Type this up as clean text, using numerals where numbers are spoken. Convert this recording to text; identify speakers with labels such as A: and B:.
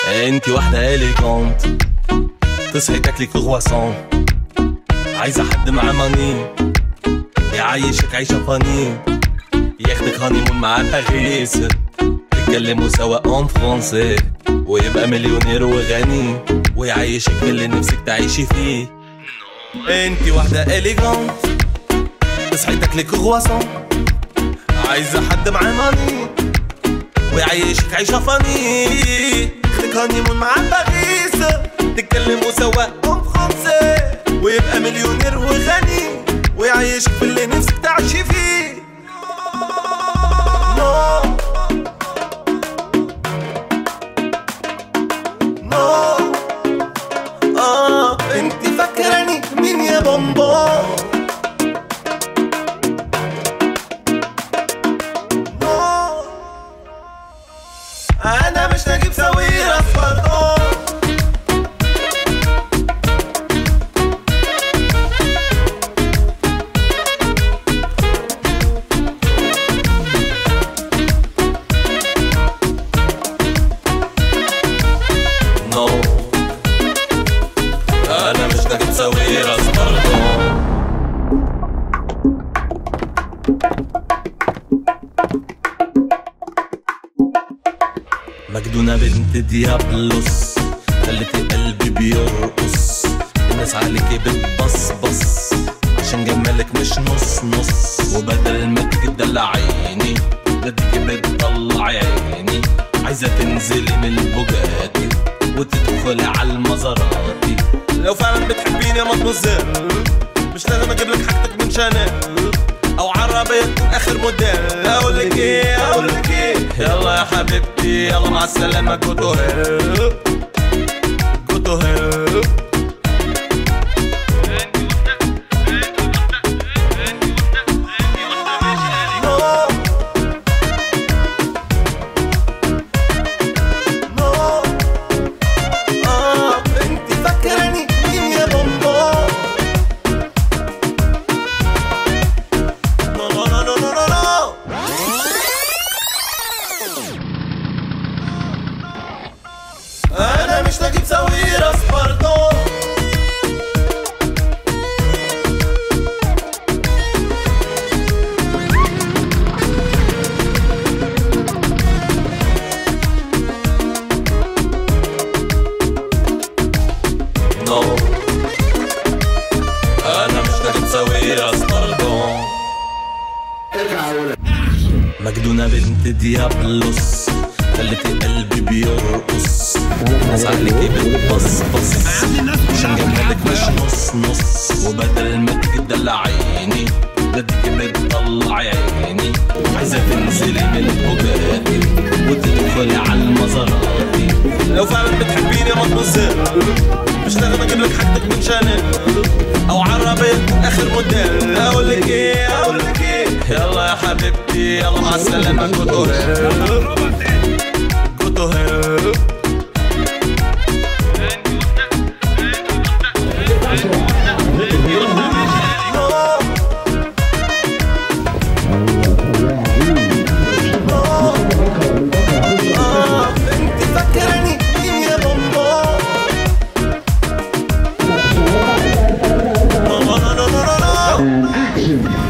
A: انتي واحدة اليجونت، تصحي تاكلي كرواسون، عايزة حد معاه ماني يعيشك عيشة فاني، ياخدك هانيمون مع باريس، تتكلموا سوا اون فرونسي، ويبقى مليونير وغني ويعيشك باللي نفسك تعيشي فيه. انتي واحدة اليجونت، تصحي تاكلي كرواسون، عايزة حد معاه ماني ويعيشك عيشة فاني، ياخدك هانيمون مع باريس، تتكلموا سوا اون فرونسي، ويبقى مليونير وغني ويعيشك باللي نفسك تعيشي فيه. نو نو انتي فاكراني مين يا بومبو؟ نو انا مش نجيب ساويرس برضو. أنا مش نجيب ساويرس برضو. مجنونة بنت ديابلوس، خلتي قلبي بيرقص، الناس عليكي بتبصبص عشان جمالك مش نص نص، وبدل ما تيجي تدلعيني ده تيجي بتطلعي عيني، عايزة تنزلي من البوجاتي وتدخلي على المزاراتي. لو فعلا بتحبيني يا مدموزيل مش لازم اجيب لك حاجتك من شانيل او عربية تكون اخر موديل. اقولك ايه يلا يا حبيبتي يلا مع السلامة، جو تو هيل جو تو هيل. أنا مش نجيب ساويرس برضو. نو أنا مش نجيب ساويرس برضو. مجنونة بنت ديابلوس، خلتي قلبي بيرقص، الناس عليكي بتبصبص عشان جمالك مش نص نص، وبدل ما تيجي تدلعيني ده تيجي بتطلعي عيني، عايزة تنزلي من البوجاتي وتدخلي على المزاراتي. لو فعلا بتحبيني يا مدموزيل مش لازم اجيب لك حاجتك من شانيل او عربية اخر موديل. اقولك ايه يلا يا حبيبتي يلا مع السلامة، جو تو هيل جو تو هيل. انتي فاكراني مين يا بومبو؟ نو